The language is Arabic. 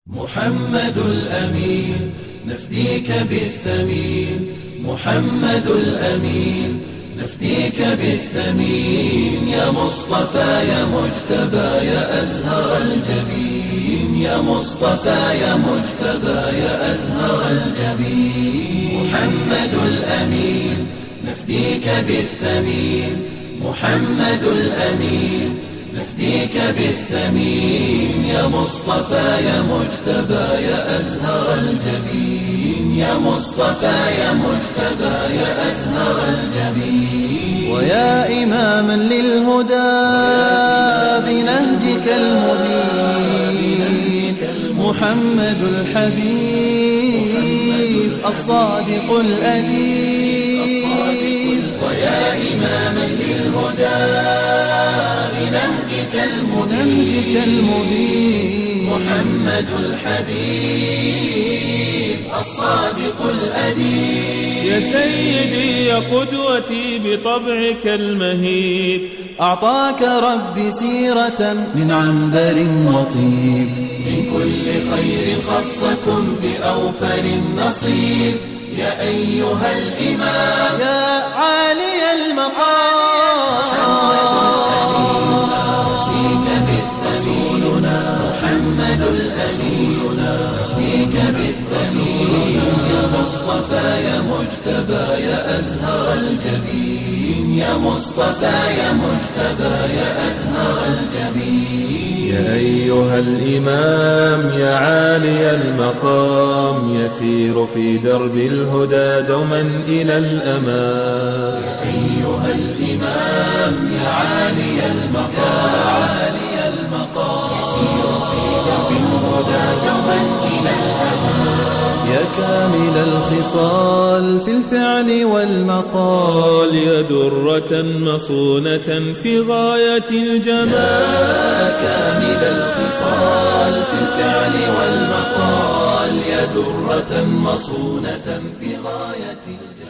محمد الأمين نفديك بالثمين، محمد الأمين نفديك بالثمين، يا مصطفى يا مجتبى يا أزهر الجبين، يا مصطفى يا مجتبى يا أزهر الجبين. محمد الأمين نفديك بالثمين، محمد الأمين نفديك بالثمين، يا مصطفى يا مجتبى يا أزهر الجبين، يا مصطفى يا مجتبى يا أزهر الجبين. ويا إماما للهدى بنهجك المبين، محمد الحبيب الصادق الأديب. ويا إماما للهدى بنهجك المبين، محمد الحبيب الصادق الأديب. يا سيدي يا قدوتي بطبعك المهيب، أعطاك ربي سيرة من عنبر وطيب، من كل خير خصكم بأوفر النصيب. يا أيها الإمام يا عالي المقام، محمد الأمين نفديك بالثمين، يا مصطفى يا مجتبى يا أزهر الجبين، يا مصطفى يا مجتبى يا أزهر الجبين. يا أيها الإمام يا عالي المقام، يسير في درب الهدى دوما إلى الأمام. يا أيها الإمام يا عالي المقام، يسير في درب الهدى دوما إلى الأمام. يا كامل الخصال في الفعل والمقال، يا درة مصونة في غاية الجمال. يا كامل الخصال في الفعل والمقال، يا درة مصونة في غاية الجمال.